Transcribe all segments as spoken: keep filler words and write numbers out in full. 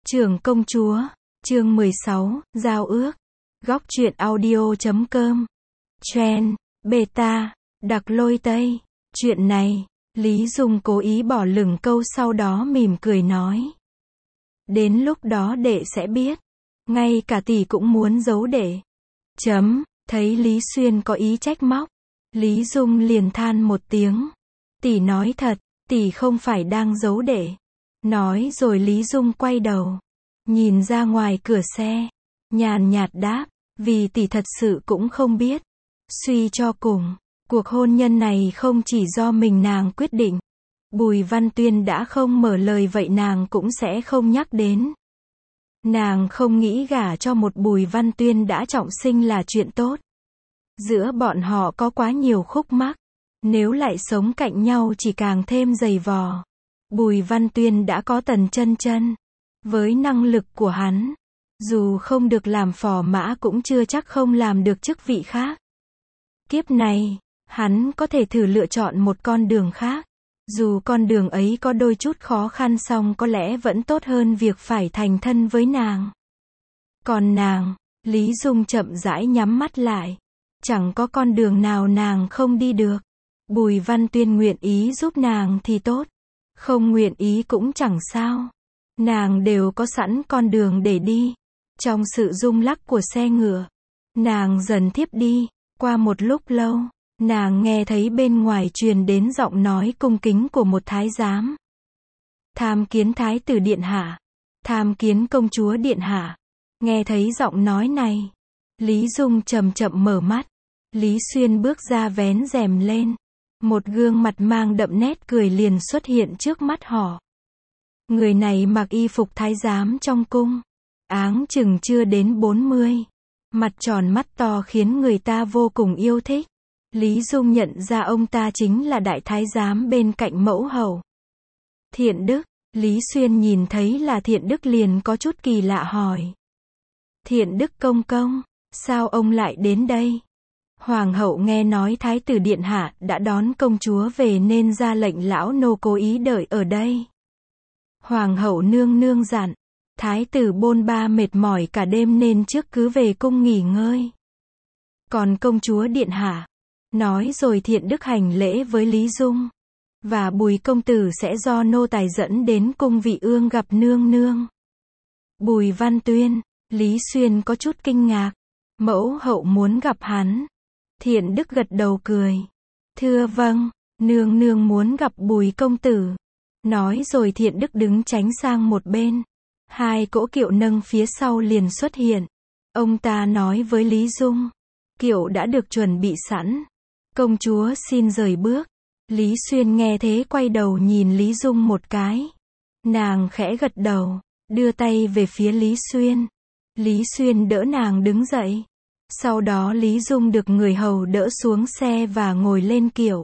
Trưởng công chúa, chương mười sáu, giao ước. Góc truyện audio chấm com. Trend, beta, đặc lôi Tây. Chuyện này, Lý Dung cố ý bỏ lửng câu sau đó mỉm cười nói. Đến lúc đó đệ sẽ biết. Ngay cả tỷ cũng muốn giấu đệ. Chấm, thấy Lý Xuyên có ý trách móc. Lý Dung liền than một tiếng. Tỷ nói thật, tỷ không phải đang giấu đệ. Nói rồi Lý Dung quay đầu. Nhìn ra ngoài cửa xe. Nhàn nhạt đáp, vì tỷ thật sự cũng không biết. Suy cho cùng, cuộc hôn nhân này không chỉ do mình nàng quyết định. Bùi Văn Tuyên đã không mở lời vậy nàng cũng sẽ không nhắc đến. Nàng không nghĩ gả cho một Bùi Văn Tuyên đã trọng sinh là chuyện tốt. Giữa bọn họ có quá nhiều khúc mắc. Nếu lại sống cạnh nhau chỉ càng thêm dày vò. Bùi Văn Tuyên đã có Tần Chân Chân. Với năng lực của hắn, dù không được làm phò mã cũng chưa chắc không làm được chức vị khác. Kiếp này, hắn có thể thử lựa chọn một con đường khác. Dù con đường ấy có đôi chút khó khăn song có lẽ vẫn tốt hơn việc phải thành thân với nàng. Còn nàng, Lý Dung chậm rãi nhắm mắt lại. Chẳng có con đường nào nàng không đi được. Bùi Văn Tuyên nguyện ý giúp nàng thì tốt. Không nguyện ý cũng chẳng sao. Nàng đều có sẵn con đường để đi. Trong sự rung lắc của xe ngựa, nàng dần thiếp đi. Qua một lúc lâu, nàng nghe thấy bên ngoài truyền đến giọng nói cung kính của một thái giám. Tham kiến thái tử điện hạ. Tham kiến công chúa điện hạ. Nghe thấy giọng nói này, Lý Dung chậm chậm mở mắt. Lý Xuyên bước ra vén rèm lên. Một gương mặt mang đậm nét cười liền xuất hiện trước mắt họ. Người này mặc y phục thái giám trong cung. Áng chừng chưa đến bốn mươi. Mặt tròn mắt to khiến người ta vô cùng yêu thích. Lý Dung nhận ra ông ta chính là đại thái giám bên cạnh mẫu hậu. Thiện Đức. Lý Xuyên nhìn thấy là Thiện Đức liền có chút kỳ lạ hỏi. Thiện Đức công công, sao ông lại đến đây? Hoàng hậu nghe nói thái tử điện hạ đã đón công chúa về nên ra lệnh lão nô cố ý đợi ở đây. Hoàng hậu nương nương dặn, thái tử bôn ba mệt mỏi cả đêm nên trước cứ về cung nghỉ ngơi. Còn công chúa điện hạ, nói rồi Thiện Đức hành lễ với Lý Dung. Và Bùi công tử sẽ do nô tài dẫn đến cung Vị Ương gặp nương nương. Bùi Văn Tuyên, Lý Xuyên có chút kinh ngạc. Mẫu hậu muốn gặp hắn. Thiện Đức gật đầu cười. Thưa vâng, nương nương muốn gặp Bùi công tử. Nói rồi Thiện Đức đứng tránh sang một bên. Hai cỗ kiệu nâng phía sau liền xuất hiện. Ông ta nói với Lý Dung. Kiệu đã được chuẩn bị sẵn. Công chúa xin rời bước. Lý Xuyên nghe thế quay đầu nhìn Lý Dung một cái. Nàng khẽ gật đầu, đưa tay về phía Lý Xuyên. Lý Xuyên đỡ nàng đứng dậy. Sau đó Lý Dung được người hầu đỡ xuống xe và ngồi lên kiệu.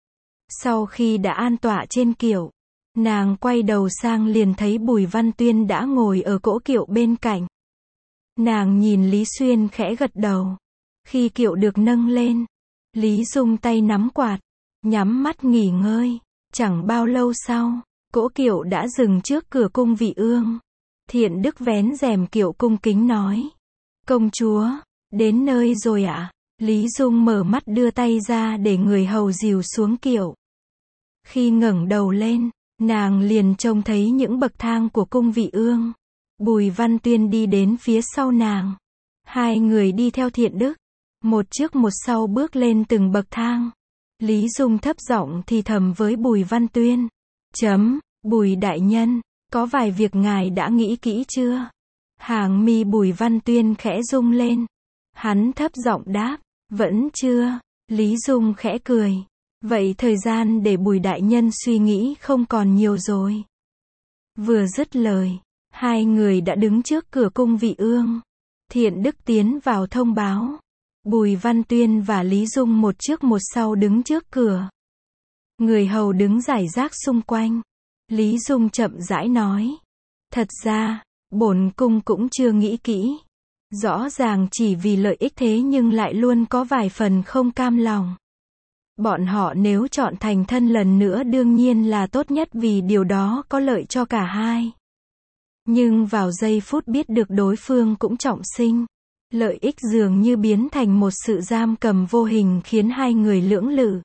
Sau khi đã an tọa trên kiệu, nàng quay đầu sang liền thấy Bùi Văn Tuyên đã ngồi ở cỗ kiệu bên cạnh. Nàng nhìn Lý Xuyên khẽ gật đầu. Khi kiệu được nâng lên, Lý Dung tay nắm quạt, nhắm mắt nghỉ ngơi. Chẳng bao lâu sau, cỗ kiệu đã dừng trước cửa cung Vị Ương. Thiện Đức vén rèm kiệu cung kính nói. Công chúa, đến nơi rồi ạ? À? Lý Dung mở mắt đưa tay ra để người hầu dìu xuống kiệu. Khi ngẩng đầu lên, nàng liền trông thấy những bậc thang của cung Vị Ương. Bùi Văn Tuyên đi đến phía sau nàng. Hai người đi theo Thiện Đức. Một trước một sau bước lên từng bậc thang. Lý Dung thấp giọng thì thầm với Bùi Văn Tuyên. Chấm, Bùi đại nhân, có vài việc ngài đã nghĩ kỹ chưa? Hàng mi Bùi Văn Tuyên khẽ rung lên. Hắn thấp giọng đáp, vẫn chưa. Lý Dung khẽ cười. Vậy thời gian để Bùi đại nhân suy nghĩ không còn nhiều rồi. Vừa dứt lời, hai người đã đứng trước cửa cung Vị Ương. Thiện Đức tiến vào thông báo. Bùi Văn Tuyên và Lý Dung một trước một sau đứng trước cửa. Người hầu đứng rải rác xung quanh. Lý Dung chậm rãi nói. Thật ra, bổn cung cũng chưa nghĩ kỹ. Rõ ràng chỉ vì lợi ích thế nhưng lại luôn có vài phần không cam lòng. Bọn họ nếu chọn thành thân lần nữa đương nhiên là tốt nhất vì điều đó có lợi cho cả hai. Nhưng vào giây phút biết được đối phương cũng trọng sinh, lợi ích dường như biến thành một sự giam cầm vô hình khiến hai người lưỡng lự.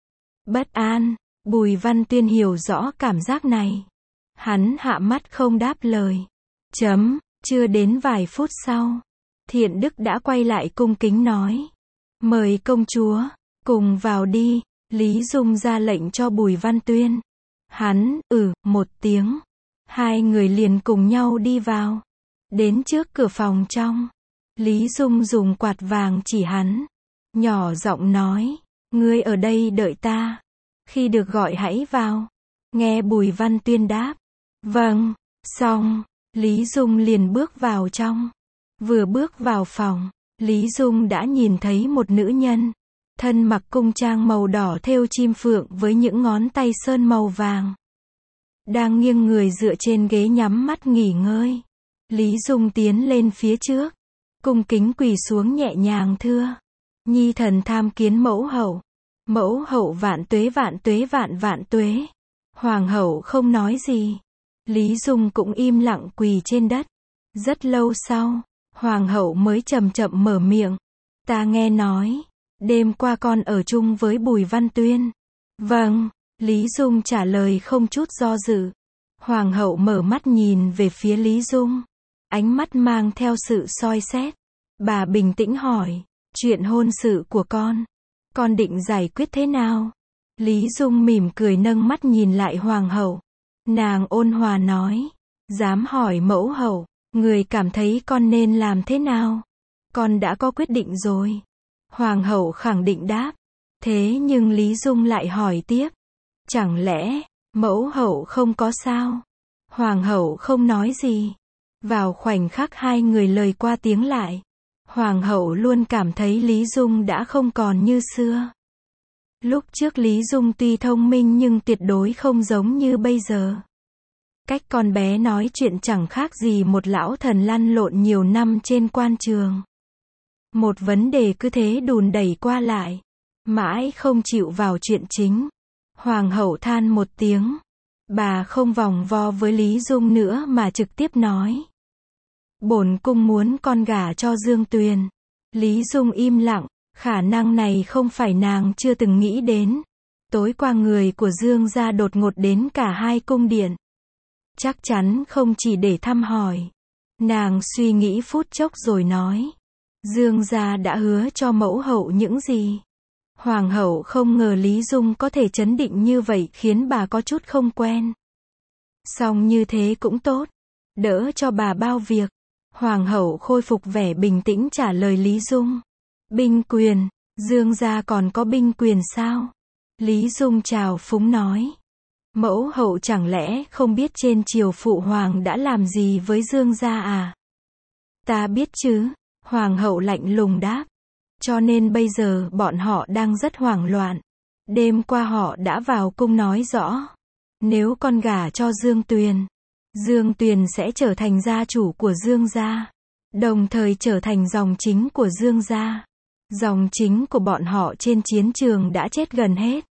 Bất an, Bùi Văn Tuyên hiểu rõ cảm giác này. Hắn hạ mắt không đáp lời. Chấm, chưa đến vài phút sau, Thiện Đức đã quay lại cung kính nói. Mời công chúa, cùng vào đi, Lý Dung ra lệnh cho Bùi Văn Tuyên. Hắn, ừ, một tiếng. Hai người liền cùng nhau đi vào. Đến trước cửa phòng trong, Lý Dung dùng quạt vàng chỉ hắn. Nhỏ giọng nói, ngươi ở đây đợi ta. Khi được gọi hãy vào. Nghe Bùi Văn Tuyên đáp. Vâng, xong, Lý Dung liền bước vào trong. Vừa bước vào phòng, Lý Dung đã nhìn thấy một nữ nhân. Thân mặc cung trang màu đỏ thêu chim phượng với những ngón tay sơn màu vàng. Đang nghiêng người dựa trên ghế nhắm mắt nghỉ ngơi. Lý Dung tiến lên phía trước. Cung kính quỳ xuống nhẹ nhàng thưa. Nhi thần tham kiến mẫu hậu. Mẫu hậu vạn tuế vạn tuế vạn vạn tuế. Hoàng hậu không nói gì. Lý Dung cũng im lặng quỳ trên đất. Rất lâu sau, Hoàng hậu mới chậm chậm mở miệng. Ta nghe nói, đêm qua con ở chung với Bùi Văn Tuyên. Vâng, Lý Dung trả lời không chút do dự. Hoàng hậu mở mắt nhìn về phía Lý Dung. Ánh mắt mang theo sự soi xét. Bà bình tĩnh hỏi, chuyện hôn sự của con, con định giải quyết thế nào? Lý Dung mỉm cười nâng mắt nhìn lại Hoàng hậu. Nàng ôn hòa nói, dám hỏi mẫu hậu, người cảm thấy con nên làm thế nào? Con đã có quyết định rồi. Hoàng hậu khẳng định đáp. Thế nhưng Lý Dung lại hỏi tiếp. Chẳng lẽ, mẫu hậu không có sao? Hoàng hậu không nói gì. Vào khoảnh khắc hai người lời qua tiếng lại, Hoàng hậu luôn cảm thấy Lý Dung đã không còn như xưa. Lúc trước Lý Dung tuy thông minh nhưng tuyệt đối không giống như bây giờ. Cách con bé nói chuyện chẳng khác gì một lão thần lăn lộn nhiều năm trên quan trường. Một vấn đề cứ thế đùn đẩy qua lại, mãi không chịu vào chuyện chính. Hoàng hậu than một tiếng. Bà không vòng vo với Lý Dung nữa mà trực tiếp nói. Bổn cung muốn con gả cho Dương Tuyền. Lý Dung im lặng, khả năng này không phải nàng chưa từng nghĩ đến. Tối qua người của Dương gia đột ngột đến cả hai cung điện. Chắc chắn không chỉ để thăm hỏi. Nàng suy nghĩ phút chốc rồi nói. Dương gia đã hứa cho mẫu hậu những gì? Hoàng hậu không ngờ Lý Dung có thể trấn định như vậy khiến bà có chút không quen. Song như thế cũng tốt. Đỡ cho bà bao việc. Hoàng hậu khôi phục vẻ bình tĩnh trả lời Lý Dung. Binh quyền, Dương gia còn có binh quyền sao? Lý Dung trào phúng nói. Mẫu hậu chẳng lẽ không biết trên triều phụ hoàng đã làm gì với Dương gia à? Ta biết chứ, Hoàng hậu lạnh lùng đáp. Cho nên bây giờ bọn họ đang rất hoảng loạn. Đêm qua họ đã vào cung nói rõ. Nếu con gả cho Dương Tuyền, Dương Tuyền sẽ trở thành gia chủ của Dương gia. Đồng thời trở thành dòng chính của Dương gia. Dòng chính của bọn họ trên chiến trường đã chết gần hết.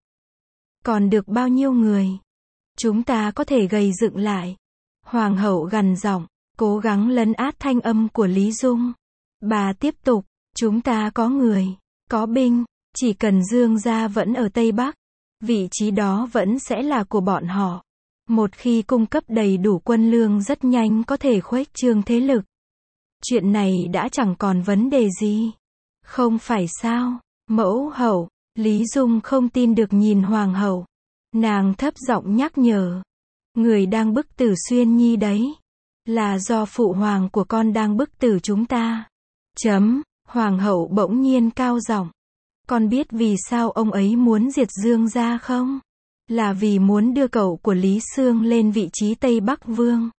Còn được bao nhiêu người? Chúng ta có thể gầy dựng lại. Hoàng hậu gằn giọng, cố gắng lấn át thanh âm của Lý Dung. Bà tiếp tục, chúng ta có người, có binh, chỉ cần Dương gia vẫn ở Tây Bắc, vị trí đó vẫn sẽ là của bọn họ. Một khi cung cấp đầy đủ quân lương rất nhanh có thể khuếch trương thế lực. Chuyện này đã chẳng còn vấn đề gì. Không phải sao, mẫu hậu, Lý Dung không tin được nhìn Hoàng hậu. Nàng thấp giọng nhắc nhở. Người đang bức tử Xuyên Nhi đấy. Là do phụ hoàng của con đang bức tử chúng ta. Chấm, Hoàng hậu bỗng nhiên cao giọng. Con biết vì sao ông ấy muốn diệt Dương gia không? Là vì muốn đưa cậu của Lý Xương lên vị trí Tây Bắc Vương.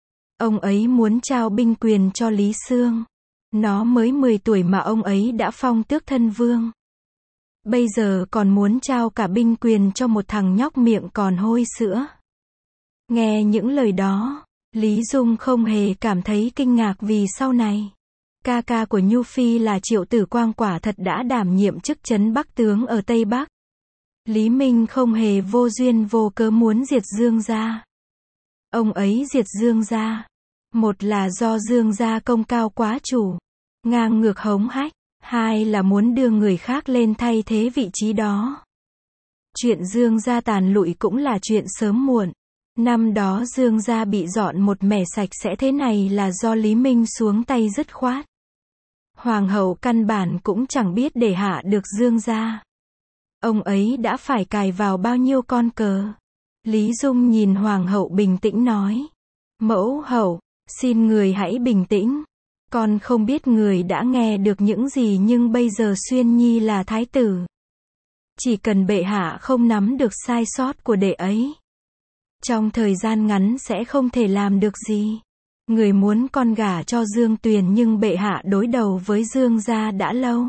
Ông ấy muốn trao binh quyền cho Lý Xương. Nó mới mười tuổi mà ông ấy đã phong tước thân vương. Bây giờ còn muốn trao cả binh quyền cho một thằng nhóc miệng còn hôi sữa. Nghe những lời đó, Lý Dung không hề cảm thấy kinh ngạc vì sau này. Ca ca của Nhu Phi là Triệu Tử Quang quả thật đã đảm nhiệm chức trấn Bắc tướng ở Tây Bắc. Lý Minh không hề vô duyên vô cớ muốn diệt Dương gia. Ông ấy diệt Dương gia Một là do Dương gia công cao quá chủ, ngang ngược hống hách, hai là muốn đưa người khác lên thay thế vị trí đó. Chuyện Dương gia tàn lụi cũng là chuyện sớm muộn. Năm đó Dương gia bị dọn một mẻ sạch sẽ thế này là do Lý Minh xuống tay dứt khoát. Hoàng hậu căn bản cũng chẳng biết để hạ được Dương gia. Ông ấy đã phải cài vào bao nhiêu con cờ. Lý Dung nhìn Hoàng hậu bình tĩnh nói. Mẫu hậu, xin người hãy bình tĩnh. Con không biết người đã nghe được những gì nhưng bây giờ Xuyên Nhi là thái tử. Chỉ cần bệ hạ không nắm được sai sót của đệ ấy, trong thời gian ngắn sẽ không thể làm được gì. Người muốn con gả cho Dương Tuyền nhưng bệ hạ đối đầu với Dương gia đã lâu.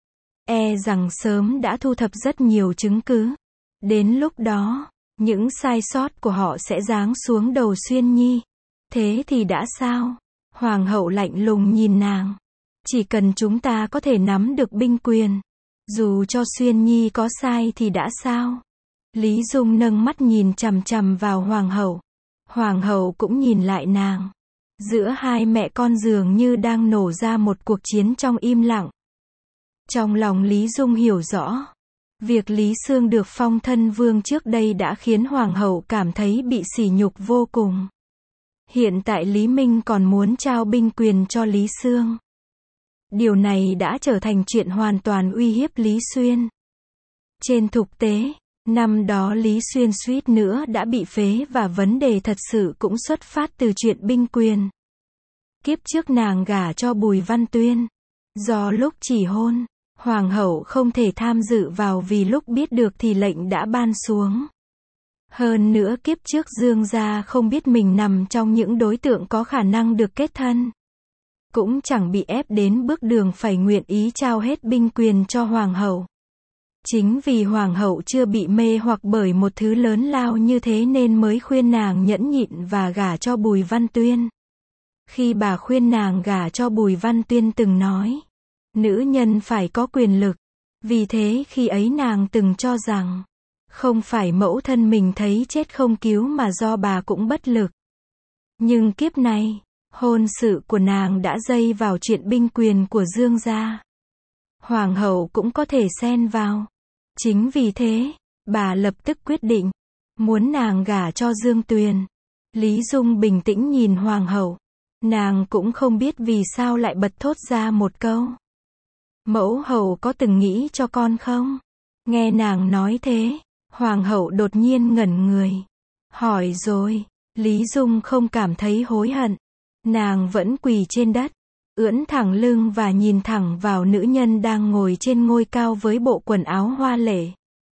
E rằng sớm đã thu thập rất nhiều chứng cứ. Đến lúc đó, những sai sót của họ sẽ giáng xuống đầu Xuyên Nhi. Thế thì đã sao? Hoàng hậu lạnh lùng nhìn nàng. Chỉ cần chúng ta có thể nắm được binh quyền, dù cho Xuyên Nhi có sai thì đã sao? Lý Dung nâng mắt nhìn chằm chằm vào Hoàng hậu. Hoàng hậu cũng nhìn lại nàng. Giữa hai mẹ con dường như đang nổ ra một cuộc chiến trong im lặng. Trong lòng Lý Dung hiểu rõ. Việc Lý Xương được phong thân vương trước đây đã khiến Hoàng hậu cảm thấy bị sỉ nhục vô cùng. Hiện tại Lý Minh còn muốn trao binh quyền cho Lý Xương. Điều này đã trở thành chuyện hoàn toàn uy hiếp Lý Xuyên. Trên thực tế, năm đó Lý Xuyên suýt nữa đã bị phế và vấn đề thật sự cũng xuất phát từ chuyện binh quyền. Kiếp trước nàng gả cho Bùi Văn Tuyên. Do lúc chỉ hôn, Hoàng hậu không thể tham dự vào vì lúc biết được thì lệnh đã ban xuống. Hơn nữa kiếp trước Dương gia không biết mình nằm trong những đối tượng có khả năng được kết thân. Cũng chẳng bị ép đến bước đường phải nguyện ý trao hết binh quyền cho Hoàng hậu. Chính vì Hoàng hậu chưa bị mê hoặc bởi một thứ lớn lao như thế nên mới khuyên nàng nhẫn nhịn và gả cho Bùi Văn Tuyên. Khi bà khuyên nàng gả cho Bùi Văn Tuyên từng nói, nữ nhân phải có quyền lực. Vì thế khi ấy nàng từng cho rằng, không phải mẫu thân mình thấy chết không cứu mà do bà cũng bất lực. Nhưng kiếp này, hôn sự của nàng đã dây vào chuyện binh quyền của Dương gia. Hoàng hậu cũng có thể xen vào. Chính vì thế, bà lập tức quyết định, muốn nàng gả cho Dương Tuyền. Lý Dung bình tĩnh nhìn Hoàng hậu. Nàng cũng không biết vì sao lại bật thốt ra một câu. Mẫu hậu có từng nghĩ cho con không? Nghe nàng nói thế, Hoàng hậu đột nhiên ngẩn người. Hỏi rồi, Lý Dung không cảm thấy hối hận. Nàng vẫn quỳ trên đất, ưỡn thẳng lưng và nhìn thẳng vào nữ nhân đang ngồi trên ngôi cao với bộ quần áo hoa lệ.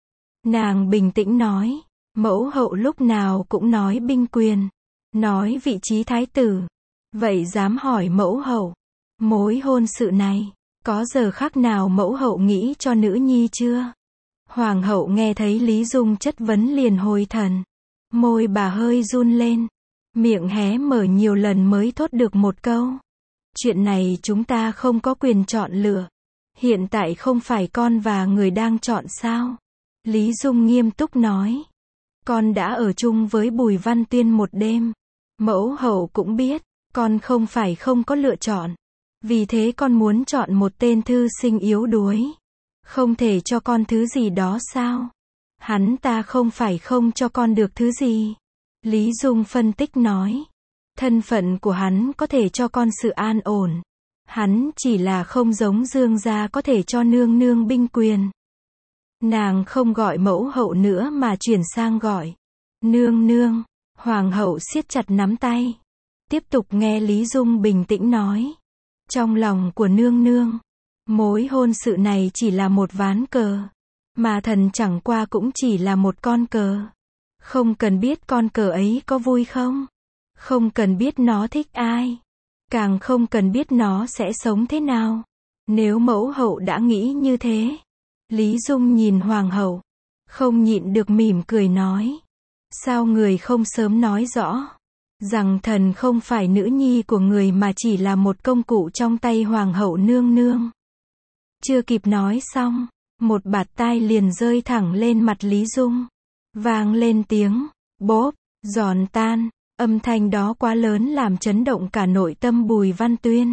Nàng bình tĩnh nói, mẫu hậu lúc nào cũng nói binh quyền, nói vị trí thái tử. Vậy dám hỏi mẫu hậu, mối hôn sự này, có giờ khắc nào mẫu hậu nghĩ cho nữ nhi chưa? Hoàng hậu nghe thấy Lý Dung chất vấn liền hồi thần. Môi bà hơi run lên. Miệng hé mở nhiều lần mới thốt được một câu. Chuyện này chúng ta không có quyền chọn lựa. Hiện tại không phải con và người đang chọn sao? Lý Dung nghiêm túc nói. Con đã ở chung với Bùi Văn Tuyên một đêm. Mẫu hậu cũng biết, con không phải không có lựa chọn. Vì thế con muốn chọn một tên thư sinh yếu đuối. Không thể cho con thứ gì đó sao? Hắn ta không phải không cho con được thứ gì. Lý Dung phân tích nói. Thân phận của hắn có thể cho con sự an ổn. Hắn chỉ là không giống Dương gia có thể cho nương nương binh quyền. Nàng không gọi mẫu hậu nữa mà chuyển sang gọi nương nương. Hoàng hậu siết chặt nắm tay. Tiếp tục nghe Lý Dung bình tĩnh nói. Trong lòng của nương nương, mối hôn sự này chỉ là một ván cờ. Mà thần chẳng qua cũng chỉ là một con cờ. Không cần biết con cờ ấy có vui không. Không cần biết nó thích ai. Càng không cần biết nó sẽ sống thế nào. Nếu mẫu hậu đã nghĩ như thế. Lý Dung nhìn Hoàng hậu. Không nhịn được mỉm cười nói. Sao người không sớm nói rõ. Rằng thần không phải nữ nhi của người mà chỉ là một công cụ trong tay Hoàng hậu nương nương. Chưa kịp nói xong. Một bạt tai liền rơi thẳng lên mặt Lý Dung. Vang lên tiếng. Bốp. Giòn tan. Âm thanh đó quá lớn làm chấn động cả nội tâm Bùi Văn Tuyên.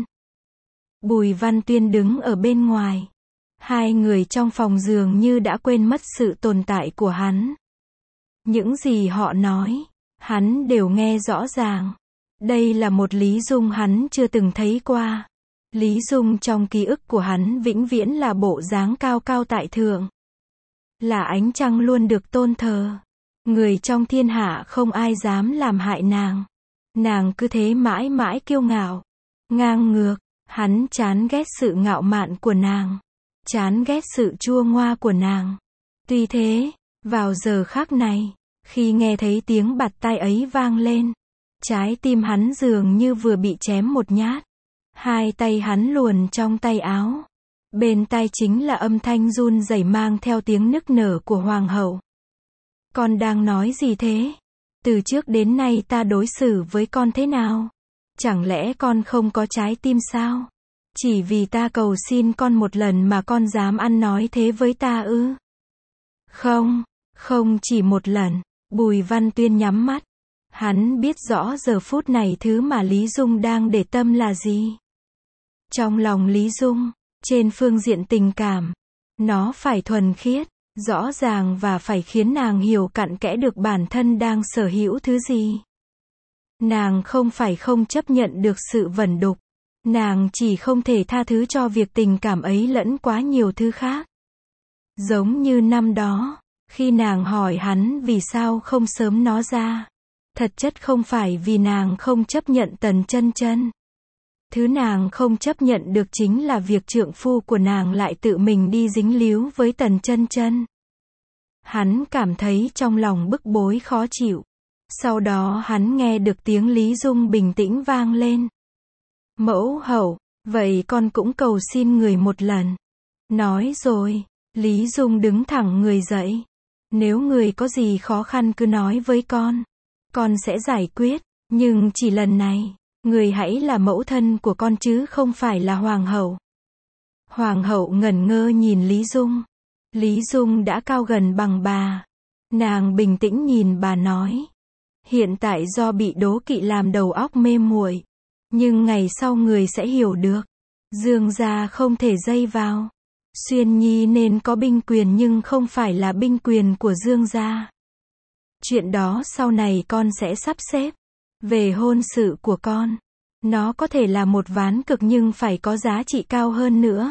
Bùi Văn Tuyên đứng ở bên ngoài. Hai người trong phòng dường như đã quên mất sự tồn tại của hắn. Những gì họ nói, hắn đều nghe rõ ràng. Đây là một Lý Dung hắn chưa từng thấy qua. Lý Dung trong ký ức của hắn vĩnh viễn là bộ dáng cao cao tại thượng. Là ánh trăng luôn được tôn thờ. Người trong thiên hạ không ai dám làm hại nàng. Nàng cứ thế mãi mãi kiêu ngạo. Ngang ngược, hắn chán ghét sự ngạo mạn của nàng. Chán ghét sự chua ngoa của nàng. Tuy thế, vào giờ khắc này, khi nghe thấy tiếng bạt tai ấy vang lên, trái tim hắn dường như vừa bị chém một nhát. Hai tay hắn luồn trong tay áo. Bên tai chính là âm thanh run rẩy mang theo tiếng nức nở của hoàng hậu. Con đang nói gì thế? Từ trước đến nay ta đối xử với con thế nào? Chẳng lẽ con không có trái tim sao? Chỉ vì ta cầu xin con một lần mà con dám ăn nói thế với ta ư? Không, không chỉ một lần. Bùi Văn Tuyên nhắm mắt. Hắn biết rõ giờ phút này thứ mà Lý Dung đang để tâm là gì. Trong lòng Lý Dung, trên phương diện tình cảm, nó phải thuần khiết, rõ ràng và phải khiến nàng hiểu cặn kẽ được bản thân đang sở hữu thứ gì. Nàng không phải không chấp nhận được sự vẩn đục. Nàng chỉ không thể tha thứ cho việc tình cảm ấy lẫn quá nhiều thứ khác. Giống như năm đó, khi nàng hỏi hắn vì sao không sớm nó ra. Thật chất không phải vì nàng không chấp nhận Tần Chân Chân. Thứ nàng không chấp nhận được chính là việc trượng phu của nàng lại tự mình đi dính líu với Tần Chân Chân. Hắn cảm thấy trong lòng bức bối khó chịu. Sau đó hắn nghe được tiếng Lý Dung bình tĩnh vang lên. Mẫu hậu, vậy con cũng cầu xin người một lần. Nói rồi, Lý Dung đứng thẳng người dậy. Nếu người có gì khó khăn cứ nói với con. Con sẽ giải quyết, nhưng chỉ lần này, người hãy là mẫu thân của con chứ không phải là hoàng hậu. Hoàng hậu ngẩn ngơ nhìn Lý Dung. Lý Dung đã cao gần bằng bà. Nàng bình tĩnh nhìn bà nói. Hiện tại do bị đố kỵ làm đầu óc mê muội. Nhưng ngày sau người sẽ hiểu được. Dương gia không thể dây vào. Xuyên Nhi nên có binh quyền nhưng không phải là binh quyền của Dương gia. Chuyện đó sau này con sẽ sắp xếp. Về hôn sự của con, nó có thể là một ván cực nhưng phải có giá trị cao hơn nữa.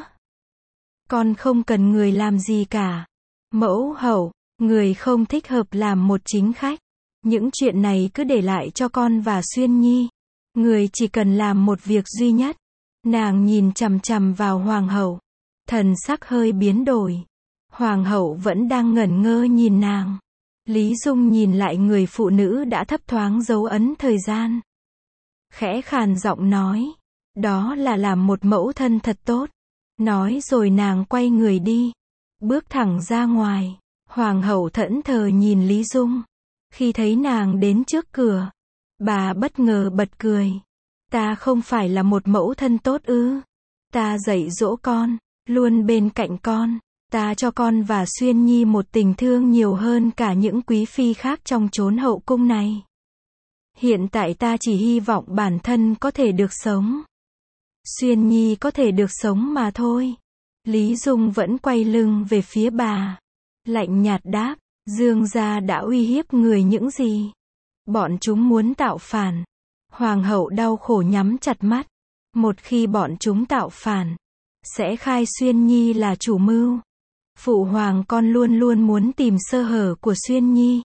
Con không cần người làm gì cả. Mẫu hậu, người không thích hợp làm một chính khách. Những chuyện này cứ để lại cho con và Xuyên Nhi. Người chỉ cần làm một việc duy nhất. Nàng nhìn chằm chằm vào hoàng hậu. Thần sắc hơi biến đổi. Hoàng hậu vẫn đang ngẩn ngơ nhìn nàng. Lý Dung nhìn lại người phụ nữ đã thấp thoáng dấu ấn thời gian. Khẽ khàn giọng nói. Đó là làm một mẫu thân thật tốt. Nói rồi nàng quay người đi. Bước thẳng ra ngoài. Hoàng hậu thẫn thờ nhìn Lý Dung. Khi thấy nàng đến trước cửa, bà bất ngờ bật cười. Ta không phải là một mẫu thân tốt ư? Ta dạy dỗ con, luôn bên cạnh con. Ta cho con và Xuyên Nhi một tình thương nhiều hơn cả những quý phi khác trong chốn hậu cung này. Hiện tại ta chỉ hy vọng bản thân có thể được sống. Xuyên Nhi có thể được sống mà thôi. Lý Dung vẫn quay lưng về phía bà. Lạnh nhạt đáp, Dương gia đã uy hiếp người những gì? Bọn chúng muốn tạo phản. Hoàng hậu đau khổ nhắm chặt mắt. Một khi bọn chúng tạo phản, sẽ khai Xuyên Nhi là chủ mưu. Phụ hoàng con luôn luôn muốn tìm sơ hở của Xuyên Nhi.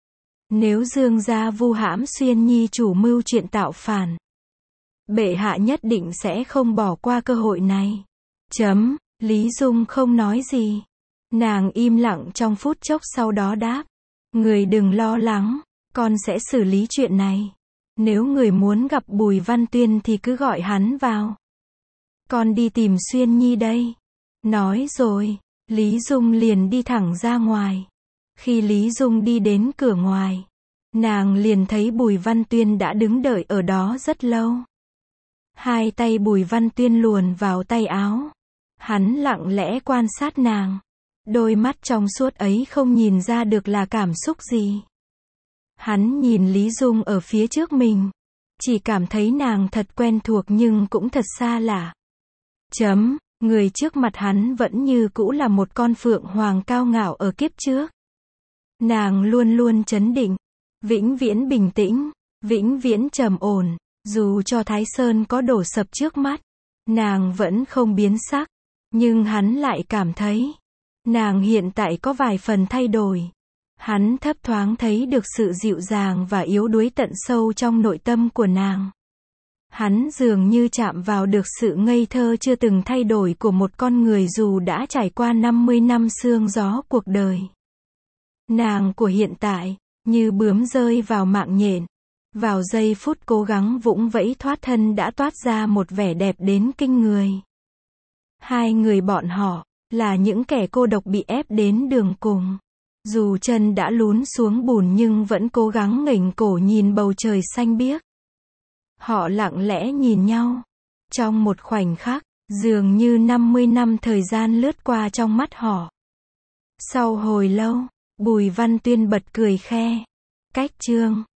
Nếu Dương gia vu hãm Xuyên Nhi chủ mưu chuyện tạo phản, bệ hạ nhất định sẽ không bỏ qua cơ hội này. Chấm, Lý Dung không nói gì. Nàng im lặng trong phút chốc sau đó đáp. Người đừng lo lắng, con sẽ xử lý chuyện này. Nếu người muốn gặp Bùi Văn Tuyên thì cứ gọi hắn vào. Con đi tìm Xuyên Nhi đây. Nói rồi, Lý Dung liền đi thẳng ra ngoài. Khi Lý Dung đi đến cửa ngoài, nàng liền thấy Bùi Văn Tuyên đã đứng đợi ở đó rất lâu. Hai tay Bùi Văn Tuyên luồn vào tay áo. Hắn lặng lẽ quan sát nàng. Đôi mắt trong suốt ấy không nhìn ra được là cảm xúc gì. Hắn nhìn Lý Dung ở phía trước mình. Chỉ cảm thấy nàng thật quen thuộc nhưng cũng thật xa lạ. Chấm, người trước mặt hắn vẫn như cũ là một con phượng hoàng cao ngạo ở kiếp trước. Nàng luôn luôn trấn định, vĩnh viễn bình tĩnh, vĩnh viễn trầm ổn, dù cho Thái Sơn có đổ sập trước mắt, nàng vẫn không biến sắc, nhưng hắn lại cảm thấy, nàng hiện tại có vài phần thay đổi. Hắn thấp thoáng thấy được sự dịu dàng và yếu đuối tận sâu trong nội tâm của nàng. Hắn dường như chạm vào được sự ngây thơ chưa từng thay đổi của một con người dù đã trải qua năm mươi năm sương gió cuộc đời. Nàng của hiện tại, như bướm rơi vào mạng nhện, vào giây phút cố gắng vũng vẫy thoát thân đã toát ra một vẻ đẹp đến kinh người. Hai người bọn họ, là những kẻ cô độc bị ép đến đường cùng. Dù chân đã lún xuống bùn nhưng vẫn cố gắng nghềnh cổ nhìn bầu trời xanh biếc. Họ lặng lẽ nhìn nhau. Trong một khoảnh khắc, dường như năm mươi năm thời gian lướt qua trong mắt họ. Sau hồi lâu, Bùi Văn Tuyên bật cười khe. Cách chương